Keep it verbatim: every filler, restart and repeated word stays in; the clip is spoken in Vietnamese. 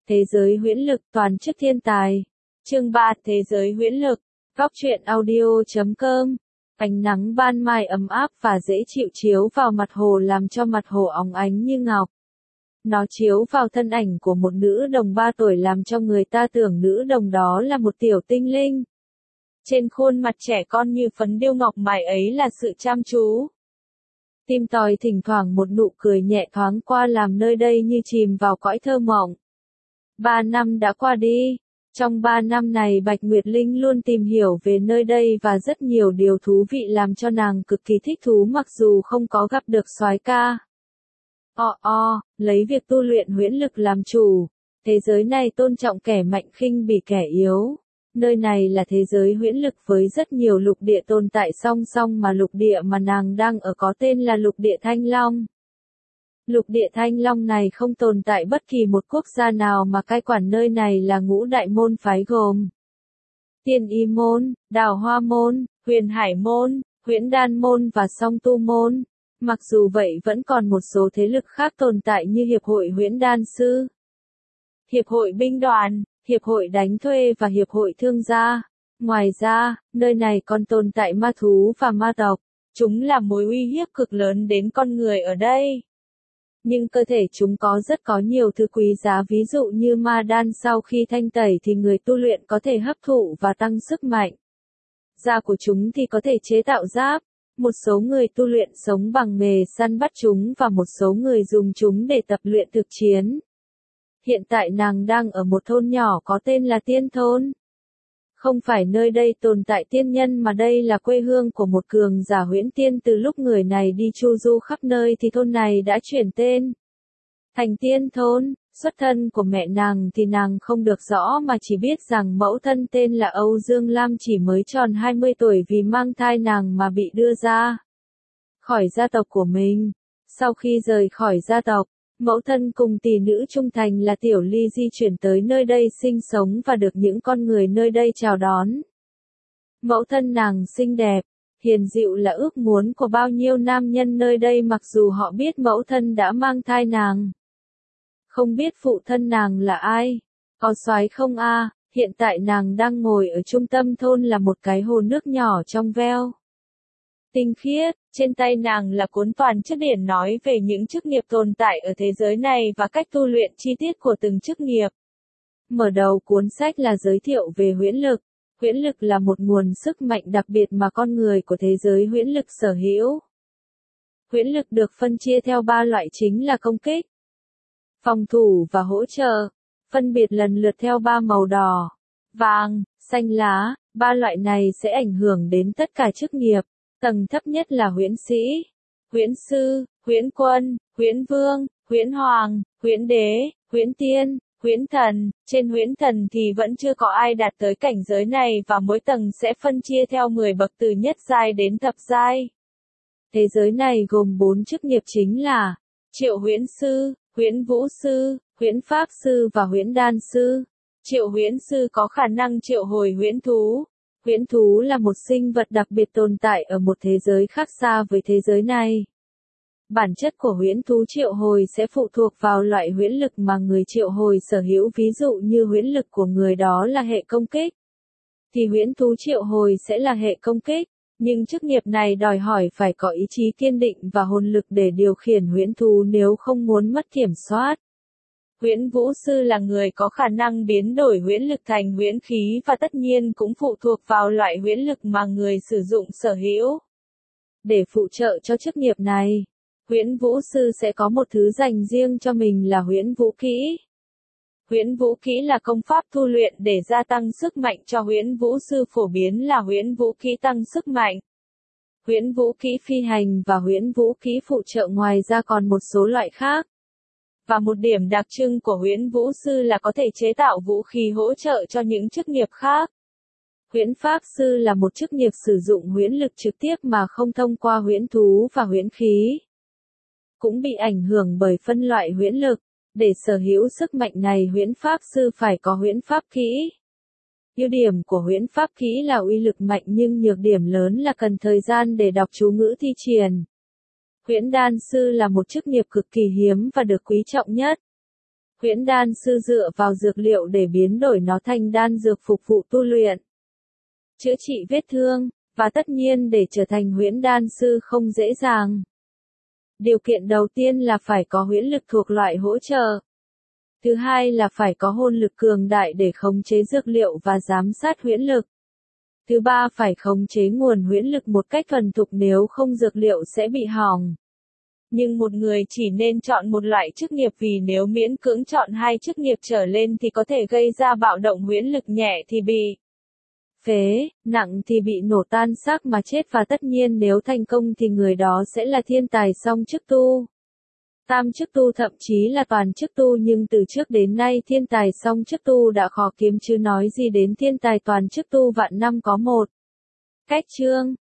Thế giới huyễn lực toàn chức thiên tài. Chương ba Thế giới huyễn lực. Góc truyện audio chấm com. Ánh nắng ban mai ấm áp và dễ chịu chiếu vào mặt hồ làm cho mặt hồ óng ánh như ngọc. Nó chiếu vào thân ảnh của một nữ đồng ba tuổi làm cho người ta tưởng nữ đồng đó là một tiểu tinh linh. Trên khuôn mặt trẻ con như phấn điêu ngọc mài ấy là sự chăm chú. Tim tòi thỉnh thoảng một nụ cười nhẹ thoáng qua làm nơi đây như chìm vào cõi thơ mộng. Ba năm đã qua đi. Trong ba năm này Bạch Nguyệt Linh luôn tìm hiểu về nơi đây và rất nhiều điều thú vị làm cho nàng cực kỳ thích thú mặc dù không có gặp được soái ca. O o, lấy việc tu luyện huyễn lực làm chủ. Thế giới này tôn trọng kẻ mạnh khinh bỉ kẻ yếu. Nơi này là thế giới huyễn lực với rất nhiều lục địa tồn tại song song mà lục địa mà nàng đang ở có tên là lục địa Thanh Long. Lục địa Thanh Long này không tồn tại bất kỳ một quốc gia nào mà cai quản nơi này là ngũ đại môn phái gồm Tiên Y Môn, Đào Hoa Môn, Huyền Hải Môn, Huyễn Đan Môn và Song Tu Môn. Mặc dù vậy vẫn còn một số thế lực khác tồn tại như Hiệp hội Huyễn Đan Sư, Hiệp hội Binh Đoàn, Hiệp hội Đánh Thuê và Hiệp hội Thương gia. Ngoài ra, nơi này còn tồn tại ma thú và ma tộc. Chúng là mối uy hiếp cực lớn đến con người ở đây. Nhưng cơ thể chúng có rất có nhiều thứ quý giá ví dụ như ma đan sau khi thanh tẩy thì người tu luyện có thể hấp thụ và tăng sức mạnh. Da của chúng thì có thể chế tạo giáp. Một số người tu luyện sống bằng nghề săn bắt chúng và một số người dùng chúng để tập luyện thực chiến. Hiện tại nàng đang ở một thôn nhỏ có tên là Tiên Thôn. Không phải nơi đây tồn tại tiên nhân mà đây là quê hương của một cường giả huyễn tiên từ lúc người này đi chu du khắp nơi thì thôn này đã chuyển tên thành Tiên Thôn. Xuất thân của mẹ nàng thì nàng không được rõ mà chỉ biết rằng mẫu thân tên là Âu Dương Lam chỉ mới tròn hai mươi tuổi vì mang thai nàng mà bị đưa ra khỏi gia tộc của mình. Sau khi rời khỏi gia tộc, mẫu thân cùng tỷ nữ trung thành là Tiểu Ly di chuyển tới nơi đây sinh sống và được những con người nơi đây chào đón. Mẫu thân nàng xinh đẹp, hiền dịu là ước muốn của bao nhiêu nam nhân nơi đây mặc dù họ biết mẫu thân đã mang thai nàng. Không biết phụ thân nàng là ai? Có soái không a? À? Hiện tại nàng đang ngồi ở trung tâm thôn là một cái hồ nước nhỏ trong veo tinh khiết, trên tay nàng là cuốn toàn chức điển nói về những chức nghiệp tồn tại ở thế giới này và cách tu luyện chi tiết của từng chức nghiệp. Mở đầu cuốn sách là giới thiệu về huyễn lực. Huyễn lực là một nguồn sức mạnh đặc biệt mà con người của thế giới huyễn lực sở hữu. Huyễn lực được phân chia theo ba loại chính là công kích, phòng thủ và hỗ trợ, phân biệt lần lượt theo ba màu đỏ, vàng, xanh lá. Ba loại này sẽ ảnh hưởng đến tất cả chức nghiệp. Tầng thấp nhất là huyễn sĩ, huyễn sư, huyễn quân, huyễn vương, huyễn hoàng, huyễn đế, huyễn tiên, huyễn thần. Trên huyễn thần thì vẫn chưa có ai đạt tới cảnh giới này và mỗi tầng sẽ phân chia theo mười bậc từ nhất giai đến thập giai. Thế giới này gồm bốn chức nghiệp chính là Triệu huyễn sư, huyễn vũ sư, huyễn pháp sư và huyễn đan sư. Triệu huyễn sư có khả năng triệu hồi huyễn thú. Huyễn thú là một sinh vật đặc biệt tồn tại ở một thế giới khác xa với thế giới này. Bản chất của huyễn thú triệu hồi sẽ phụ thuộc vào loại huyễn lực mà người triệu hồi sở hữu, ví dụ như huyễn lực của người đó là hệ công kích, thì huyễn thú triệu hồi sẽ là hệ công kích. Nhưng chức nghiệp này đòi hỏi phải có ý chí kiên định và hồn lực để điều khiển huyễn thú nếu không muốn mất kiểm soát. Huyễn vũ sư là người có khả năng biến đổi huyễn lực thành huyễn khí và tất nhiên cũng phụ thuộc vào loại huyễn lực mà người sử dụng sở hữu. Để phụ trợ cho chức nghiệp này, huyễn vũ sư sẽ có một thứ dành riêng cho mình là huyễn vũ kỹ. Huyễn vũ kỹ là công pháp tu luyện để gia tăng sức mạnh cho huyễn vũ sư, phổ biến là huyễn vũ kỹ tăng sức mạnh, huyễn vũ kỹ phi hành và huyễn vũ kỹ phụ trợ, ngoài ra còn một số loại khác. Và một điểm đặc trưng của huyễn vũ sư là có thể chế tạo vũ khí hỗ trợ cho những chức nghiệp khác. Huyễn pháp sư là một chức nghiệp sử dụng huyễn lực trực tiếp mà không thông qua huyễn thú và huyễn khí. Cũng bị ảnh hưởng bởi phân loại huyễn lực. Để sở hữu sức mạnh này huyễn pháp sư phải có huyễn pháp kỹ. Ưu điểm của huyễn pháp kỹ là uy lực mạnh nhưng nhược điểm lớn là cần thời gian để đọc chú ngữ thi triển. Huyễn đan sư là một chức nghiệp cực kỳ hiếm và được quý trọng nhất. Huyễn đan sư dựa vào dược liệu để biến đổi nó thành đan dược phục vụ tu luyện, chữa trị vết thương, và tất nhiên để trở thành huyễn đan sư không dễ dàng. Điều kiện đầu tiên là phải có huyễn lực thuộc loại hỗ trợ. Thứ hai là phải có hồn lực cường đại để khống chế dược liệu và giám sát huyễn lực. Thứ ba phải khống chế nguồn huyễn lực một cách thuần thục, nếu không dược liệu sẽ bị hỏng. Nhưng một người chỉ nên chọn một loại chức nghiệp, vì nếu miễn cưỡng chọn hai chức nghiệp trở lên thì có thể gây ra bạo động huyễn lực, nhẹ thì bị phế, nặng thì bị nổ tan xác mà chết, và tất nhiên nếu thành công thì người đó sẽ là thiên tài song chức tu, tam chức tu, thậm chí là toàn chức tu. Nhưng từ trước đến nay thiên tài song chức tu đã khó kiếm, chứ nói gì đến thiên tài toàn chức tu vạn năm có một. Cách chương